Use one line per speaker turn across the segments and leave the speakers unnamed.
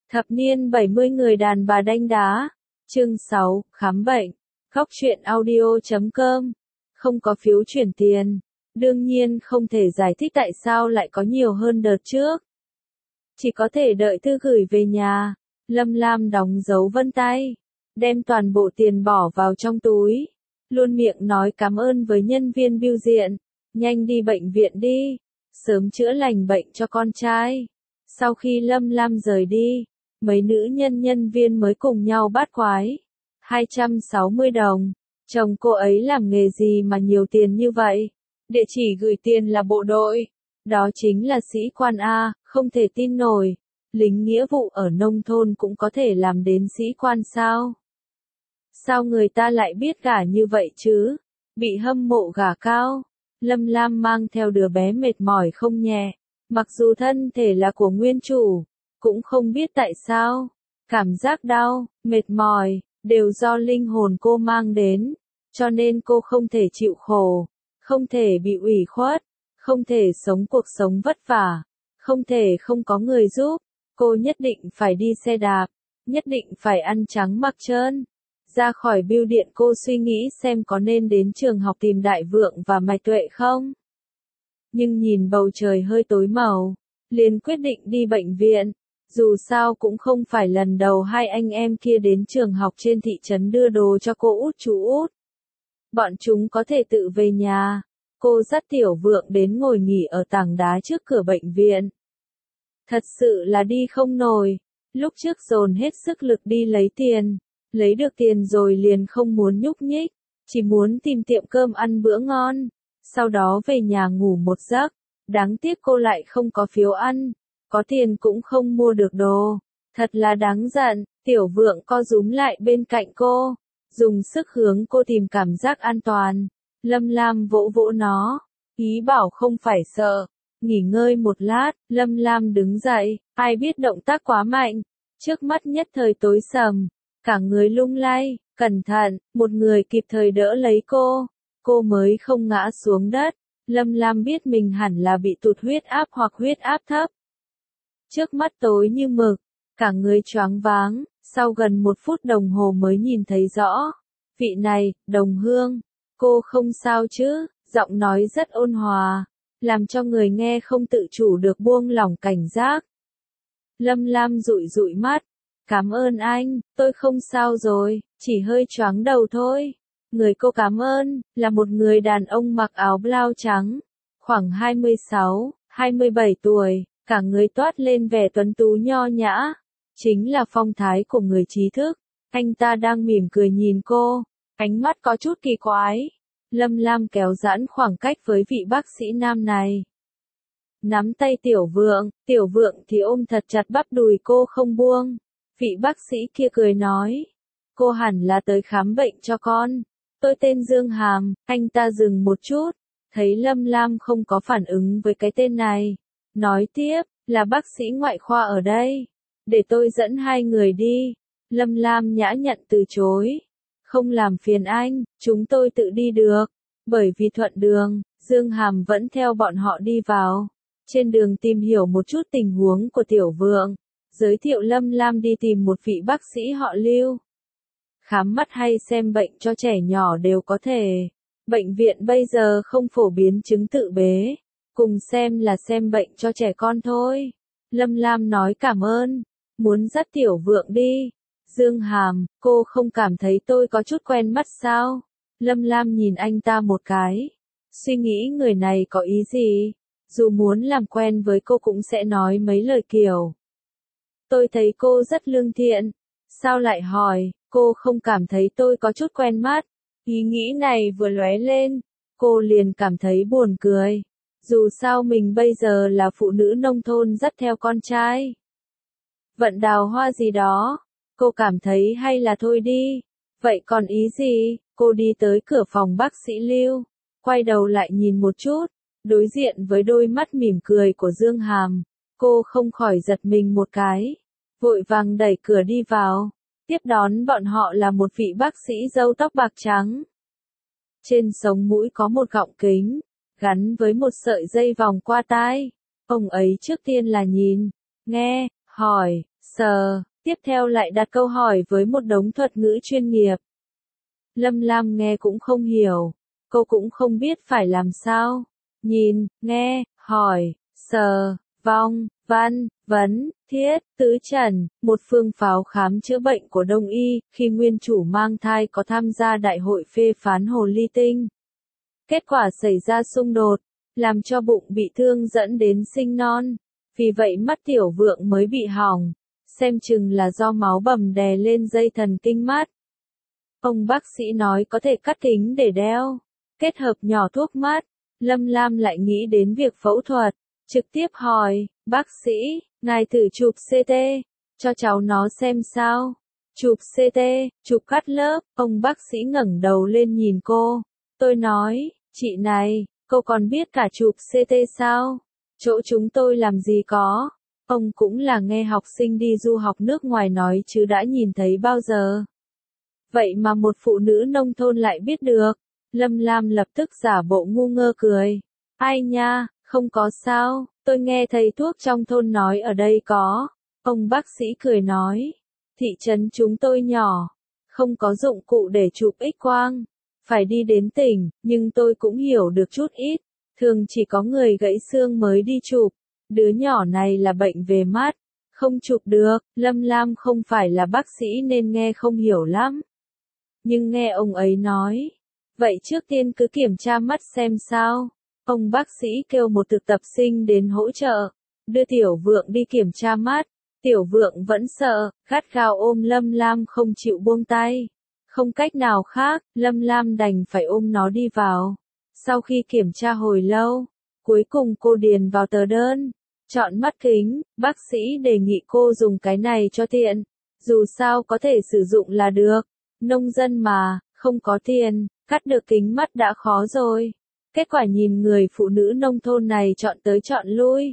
Thập niên 70 người đàn bà đanh đá. Chương 6, khám bệnh. Góc truyện audio.com. Không có phiếu chuyển tiền. Đương nhiên không thể giải thích tại sao lại có nhiều hơn đợt trước. Chỉ có thể đợi thư gửi về nhà. Lâm Lam đóng dấu vân tay. Đem toàn bộ tiền bỏ vào trong túi. Luôn miệng nói cảm ơn với nhân viên bưu điện. Nhanh đi bệnh viện đi. Sớm chữa lành bệnh cho con trai. Sau khi Lâm Lam rời đi, mấy nữ nhân viên mới cùng nhau bát quái. 260 đồng. Chồng cô ấy làm nghề gì mà nhiều tiền như vậy? Địa chỉ gửi tiền là bộ đội. Đó chính là sĩ quan A, không thể tin nổi. Lính nghĩa vụ ở nông thôn cũng có thể làm đến sĩ quan sao? Sao người ta lại biết gả như vậy chứ? Bị hâm mộ gả cao. Lâm Lam mang theo đứa bé mệt mỏi không nhẹ. Mặc dù thân thể là của nguyên chủ, cũng không biết tại sao. Cảm giác đau, mệt mỏi, đều do linh hồn cô mang đến. Cho nên cô không thể chịu khổ, không thể bị ủy khuất, không thể sống cuộc sống vất vả, không thể không có người giúp. Cô nhất định phải đi xe đạp, nhất định phải ăn trắng mặc trơn. Ra khỏi bưu điện cô suy nghĩ xem có nên đến trường học tìm Đại Vượng và Mạch Tuệ không. Nhưng nhìn bầu trời hơi tối màu, liền quyết định đi bệnh viện. Dù sao cũng không phải lần đầu hai anh em kia đến trường học trên thị trấn đưa đồ cho cô út chú út. Bọn chúng có thể tự về nhà. Cô dắt Tiểu Vượng đến ngồi nghỉ ở tảng đá trước cửa bệnh viện. Thật sự là đi không nổi. Lúc trước dồn hết sức lực đi lấy tiền. Lấy được tiền rồi liền không muốn nhúc nhích. Chỉ muốn tìm tiệm cơm ăn bữa ngon. Sau đó về nhà ngủ một giấc. Đáng tiếc cô lại không có phiếu ăn. Có tiền cũng không mua được đồ. Thật là đáng giận. Tiểu Vượng co rúm lại bên cạnh cô. Dùng sức hướng cô tìm cảm giác an toàn. Lâm Lam vỗ vỗ nó. Ý bảo không phải sợ. Nghỉ ngơi một lát, Lâm Lam đứng dậy. Ai biết động tác quá mạnh. Trước mắt nhất thời tối sầm. Cả người lung lay. Cẩn thận, một người kịp thời đỡ lấy cô. Cô mới không ngã xuống đất. Lâm Lam biết mình hẳn là bị tụt huyết áp hoặc huyết áp thấp. Trước mắt tối như mực, cả người choáng váng, sau gần 1 phút đồng hồ mới nhìn thấy rõ. Vị này, đồng hương, cô không sao chứ, giọng nói rất ôn hòa, làm cho người nghe không tự chủ được buông lỏng cảnh giác. Lâm Lam dụi dụi mắt, cảm ơn anh, tôi không sao rồi, chỉ hơi choáng đầu thôi. Người cô cảm ơn, là một người đàn ông mặc áo blau trắng, khoảng 26, 27 tuổi. Cả người toát lên vẻ tuấn tú nho nhã, chính là phong thái của người trí thức. Anh ta đang mỉm cười nhìn cô, ánh mắt có chút kỳ quái. Lâm Lam kéo giãn khoảng cách với vị bác sĩ nam này. Nắm tay Tiểu Vượng thì ôm thật chặt bắp đùi cô không buông. Vị bác sĩ kia cười nói, cô hẳn là tới khám bệnh cho con. Tôi tên Dương Hàm. Anh ta dừng một chút, thấy Lâm Lam không có phản ứng với cái tên này. Nói tiếp, là bác sĩ ngoại khoa ở đây. Để tôi dẫn hai người đi. Lâm Lam nhã nhặn từ chối. Không làm phiền anh, chúng tôi tự đi được. Bởi vì thuận đường, Dương Hàm vẫn theo bọn họ đi vào. Trên đường tìm hiểu một chút tình huống của Tiểu Vượng. Giới thiệu Lâm Lam đi tìm một vị bác sĩ họ Lưu. Khám mắt hay xem bệnh cho trẻ nhỏ đều có thể. Bệnh viện bây giờ không phổ biến chứng tự bế. Cùng xem là xem bệnh cho trẻ con thôi. Lâm Lam nói cảm ơn. Muốn dắt Tiểu Vượng đi. Dương Hàm, cô không cảm thấy tôi có chút quen mắt sao? Lâm Lam nhìn anh ta một cái. Suy nghĩ người này có ý gì? Dù muốn làm quen với cô cũng sẽ nói mấy lời kiểu. Tôi thấy cô rất lương thiện. Sao lại hỏi, cô không cảm thấy tôi có chút quen mắt? Ý nghĩ này vừa lóe lên. Cô liền cảm thấy buồn cười. Dù sao mình bây giờ là phụ nữ nông thôn dắt theo con trai. Vận đào hoa gì đó. Cô cảm thấy hay là thôi đi. Vậy còn ý gì? Cô đi tới cửa phòng bác sĩ Lưu. Quay đầu lại nhìn một chút. Đối diện với đôi mắt mỉm cười của Dương Hàm. Cô không khỏi giật mình một cái. Vội vàng đẩy cửa đi vào. Tiếp đón bọn họ là một vị bác sĩ râu tóc bạc trắng. Trên sống mũi có một gọng kính. Gắn với một sợi dây vòng qua tai. Ông ấy trước tiên là nhìn, nghe, hỏi, sờ, tiếp theo lại đặt câu hỏi với một đống thuật ngữ chuyên nghiệp. Lâm Lam nghe cũng không hiểu, cô cũng không biết phải làm sao. Nhìn, nghe, hỏi, sờ, vong, văn, vấn, thiết, tứ trần, một phương pháo khám chữa bệnh của Đông y, khi nguyên chủ mang thai có tham gia đại hội phê phán hồ ly tinh. Kết quả xảy ra xung đột, làm cho bụng bị thương dẫn đến sinh non. Vì vậy mắt tiểu vượng mới bị hỏng, xem chừng là do máu bầm đè lên dây thần kinh mắt. Ông bác sĩ nói có thể cắt kính để đeo, kết hợp nhỏ thuốc mắt. Lâm Lam lại nghĩ đến việc phẫu thuật, trực tiếp hỏi, bác sĩ, ngài thử chụp CT, cho cháu nó xem sao. Chụp CT, chụp cắt lớp, ông bác sĩ ngẩng đầu lên nhìn cô. Tôi nói, chị này, cô còn biết cả chụp CT sao? Chỗ chúng tôi làm gì có. Ông cũng là nghe học sinh đi du học nước ngoài nói chứ đã nhìn thấy bao giờ. Vậy mà một phụ nữ nông thôn lại biết được. Lâm Lam lập tức giả bộ ngu ngơ cười. Ai nha, không có sao, tôi nghe thầy thuốc trong thôn nói ở đây có. Ông bác sĩ cười nói. Thị trấn chúng tôi nhỏ, không có dụng cụ để chụp X-quang. Phải đi đến tỉnh, nhưng tôi cũng hiểu được chút ít. Thường chỉ có người gãy xương mới đi chụp. Đứa nhỏ này là bệnh về mắt, không chụp được. Lâm Lam không phải là bác sĩ nên nghe không hiểu lắm. Nhưng nghe ông ấy nói, vậy trước tiên cứ kiểm tra mắt xem sao. Ông bác sĩ kêu một thực tập sinh đến hỗ trợ, đưa Tiểu Vượng đi kiểm tra mắt. Tiểu Vượng vẫn sợ, gắt gao ôm Lâm Lam không chịu buông tay. Không cách nào khác, Lâm Lam đành phải ôm nó đi vào. Sau khi kiểm tra hồi lâu, cuối cùng cô điền vào tờ đơn, chọn mắt kính, bác sĩ đề nghị cô dùng cái này cho tiện. Dù sao có thể sử dụng là được. Nông dân mà, không có tiền, cắt được kính mắt đã khó rồi. Kết quả nhìn người phụ nữ nông thôn này chọn tới chọn lui.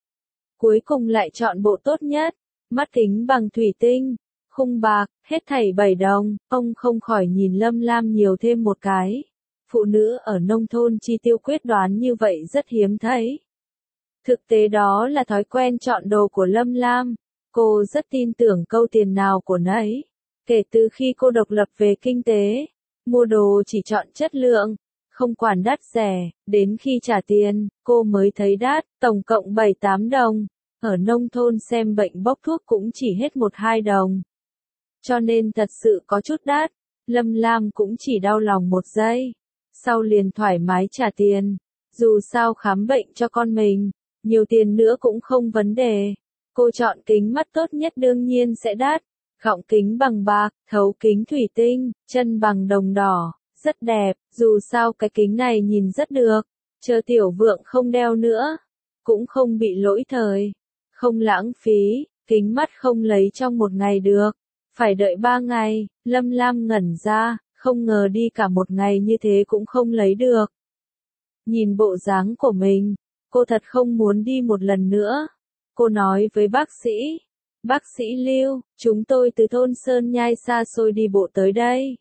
Cuối cùng lại chọn bộ tốt nhất, mắt kính bằng thủy tinh, khung bạc, hết thảy 7 đồng. Ông không khỏi nhìn Lâm Lam nhiều thêm một cái. Phụ nữ ở nông thôn chi tiêu quyết đoán như vậy rất hiếm thấy. Thực tế đó là thói quen chọn đồ của Lâm Lam. Cô rất tin tưởng câu tiền nào của nấy. Kể từ khi cô độc lập về kinh tế, mua đồ chỉ chọn chất lượng, không quản đắt rẻ, đến khi trả tiền, cô mới thấy đắt, tổng cộng 7-8 đồng. Ở nông thôn xem bệnh bốc thuốc cũng chỉ hết 1-2 đồng. Cho nên thật sự có chút đắt, Lâm Lam cũng chỉ đau lòng một giây. Sau liền thoải mái trả tiền, dù sao khám bệnh cho con mình, nhiều tiền nữa cũng không vấn đề. Cô chọn kính mắt tốt nhất đương nhiên sẽ đắt. Gọng kính bằng bạc, thấu kính thủy tinh, chân bằng đồng đỏ, rất đẹp, dù sao cái kính này nhìn rất được. Chờ Tiểu Vượng không đeo nữa, cũng không bị lỗi thời, không lãng phí, kính mắt không lấy trong một ngày được, phải đợi 3 ngày. Lâm Lam ngẩn ra, không ngờ đi cả một ngày như thế cũng không lấy được. Nhìn bộ dáng của mình, cô thật không muốn đi một lần nữa. Cô nói với bác sĩ. Bác sĩ Lưu, chúng tôi từ thôn Sơn Nhai xa xôi đi bộ tới đây.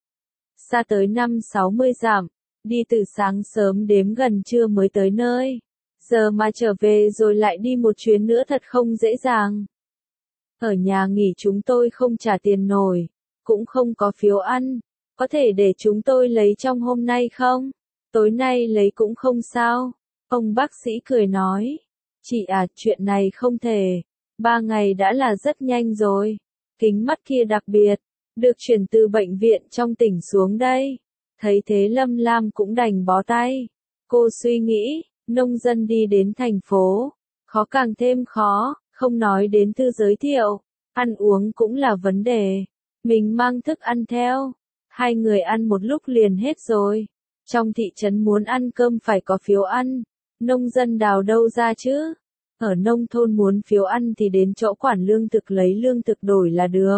Xa tới 50-60 dặm, đi từ sáng sớm đếm gần trưa mới tới nơi. Giờ mà trở về rồi lại đi một chuyến nữa thật không dễ dàng. Ở nhà nghỉ chúng tôi không trả tiền nổi, cũng không có phiếu ăn. Có thể để chúng tôi lấy trong hôm nay không? Tối nay lấy cũng không sao. Ông bác sĩ cười nói. Chị à, chuyện này không thể. 3 ngày đã là rất nhanh rồi. Kính mắt kia đặc biệt, được chuyển từ bệnh viện trong tỉnh xuống đây. Thấy thế Lâm Lam cũng đành bó tay. Cô suy nghĩ, nông dân đi đến thành phố, khó càng thêm khó, không nói đến thư giới thiệu. Ăn uống cũng là vấn đề. Mình mang thức ăn theo. 2 người ăn một lúc liền hết rồi. Trong thị trấn muốn ăn cơm phải có phiếu ăn. Nông dân đào đâu ra chứ? Ở nông thôn muốn phiếu ăn thì đến chỗ quản lương thực lấy lương thực đổi là được.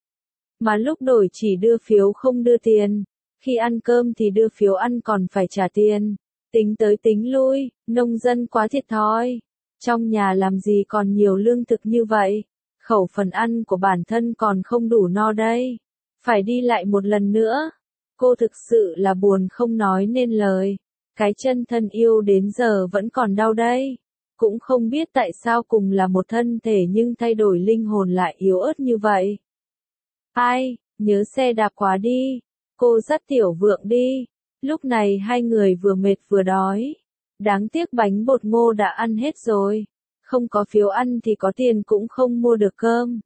Mà lúc đổi chỉ đưa phiếu không đưa tiền. Khi ăn cơm thì đưa phiếu ăn còn phải trả tiền. Tính tới tính lui, nông dân quá thiệt thòi. Trong nhà làm gì còn nhiều lương thực như vậy. Khẩu phần ăn của bản thân còn không đủ no đây. Phải đi lại một lần nữa. Cô thực sự là buồn không nói nên lời. Cái chân thân yêu đến giờ vẫn còn đau đây. cũng không biết tại sao cùng là một thân thể nhưng thay đổi linh hồn lại yếu ớt như vậy. Ai, nhớ xe đạp quá đi, cô dắt Tiểu Vượng đi. Lúc này hai người vừa mệt vừa đói. Đáng tiếc bánh bột ngô đã ăn hết rồi. Không có phiếu ăn thì có tiền cũng không mua được cơm.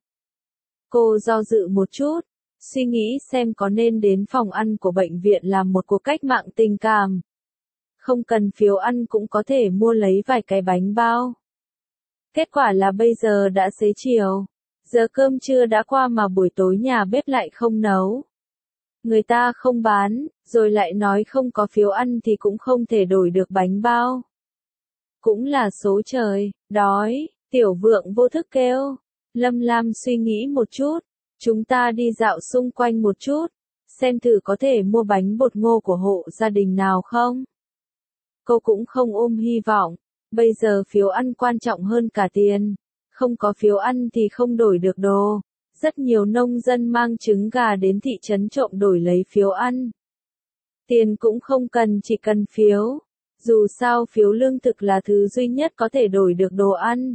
Cô do dự một chút, suy nghĩ xem có nên đến phòng ăn của bệnh viện làm một cuộc cách mạng tình cảm. Không cần phiếu ăn cũng có thể mua lấy vài cái bánh bao. Kết quả là bây giờ đã xế chiều. Giờ cơm trưa đã qua mà buổi tối nhà bếp lại không nấu. Người ta không bán, rồi lại nói không có phiếu ăn thì cũng không thể đổi được bánh bao. Cũng là số trời, đói, Tiểu Vượng vô thức kêu. Lâm Lam suy nghĩ một chút, chúng ta đi dạo xung quanh một chút, xem thử có thể mua bánh bột ngô của hộ gia đình nào không. Cô cũng không ôm hy vọng, bây giờ phiếu ăn quan trọng hơn cả tiền. Không có phiếu ăn thì không đổi được đồ. Rất nhiều nông dân mang trứng gà đến thị trấn trộm đổi lấy phiếu ăn. Tiền cũng không cần, chỉ cần phiếu. Dù sao phiếu lương thực là thứ duy nhất có thể đổi được đồ ăn.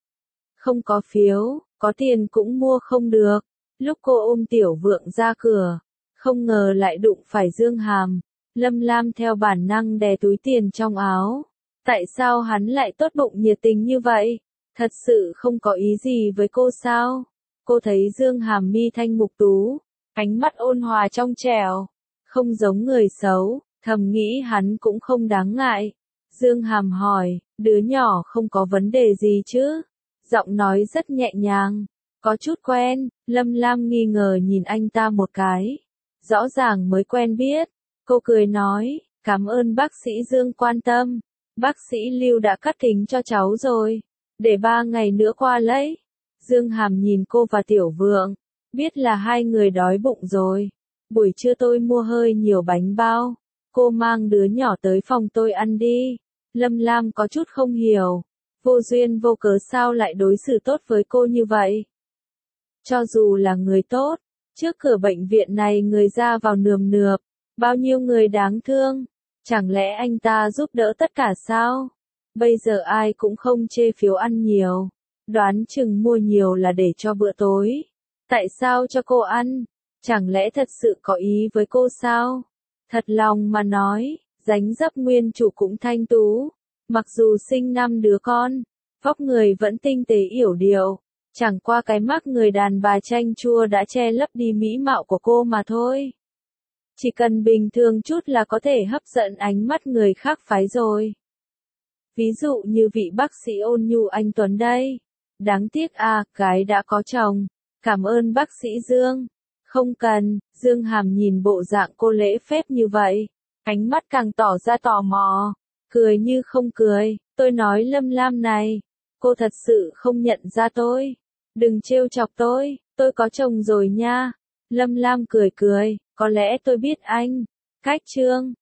Không có phiếu, có tiền cũng mua không được. Lúc cô ôm Tiểu Vượng ra cửa, không ngờ lại đụng phải Dương Hàm. Lâm Lam theo bản năng đè túi tiền trong áo. Tại sao hắn lại tốt bụng nhiệt tình như vậy? Thật sự không có ý gì với cô sao? Cô thấy Dương Hàm mi thanh mục tú, ánh mắt ôn hòa trong trẻo, không giống người xấu, thầm nghĩ hắn cũng không đáng ngại. Dương Hàm hỏi, đứa nhỏ không có vấn đề gì chứ? Giọng nói rất nhẹ nhàng, có chút quen. Lâm Lam nghi ngờ nhìn anh ta một cái. Rõ ràng mới quen biết. Cô cười nói, cảm ơn bác sĩ Dương quan tâm. Bác sĩ Lưu đã cắt kính cho cháu rồi. Để 3 ngày nữa qua lấy. Dương Hàm nhìn cô và Tiểu Vượng, biết là hai người đói bụng rồi. Buổi trưa tôi mua hơi nhiều bánh bao. Cô mang đứa nhỏ tới phòng tôi ăn đi. Lâm Lam có chút không hiểu. Vô duyên vô cớ sao lại đối xử tốt với cô như vậy? Cho dù là người tốt, trước cửa bệnh viện này người ra vào nườm nượp. Bao nhiêu người đáng thương. Chẳng lẽ anh ta giúp đỡ tất cả sao? Bây giờ ai cũng không chê phiếu ăn nhiều. Đoán chừng mua nhiều là để cho bữa tối. Tại sao cho cô ăn? Chẳng lẽ thật sự có ý với cô sao? Thật lòng mà nói, dáng dấp nguyên chủ cũng thanh tú. Mặc dù sinh 5 đứa con, vóc người vẫn tinh tế yểu điệu. Chẳng qua cái mắt người đàn bà chanh chua đã che lấp đi mỹ mạo của cô mà thôi. Chỉ cần bình thường chút là có thể hấp dẫn ánh mắt người khác phái rồi. Ví dụ như vị bác sĩ ôn nhu anh Tuấn đây. Đáng tiếc à, gái đã có chồng. Cảm ơn bác sĩ Dương. Không cần. Dương Hàm nhìn bộ dạng cô lễ phép như vậy, ánh mắt càng tỏ ra tò mò. Cười như không cười. Tôi nói Lâm Lam này, cô thật sự không nhận ra tôi. Đừng trêu chọc tôi có chồng rồi nha. Lâm Lam cười cười, có lẽ tôi biết anh. Cách chương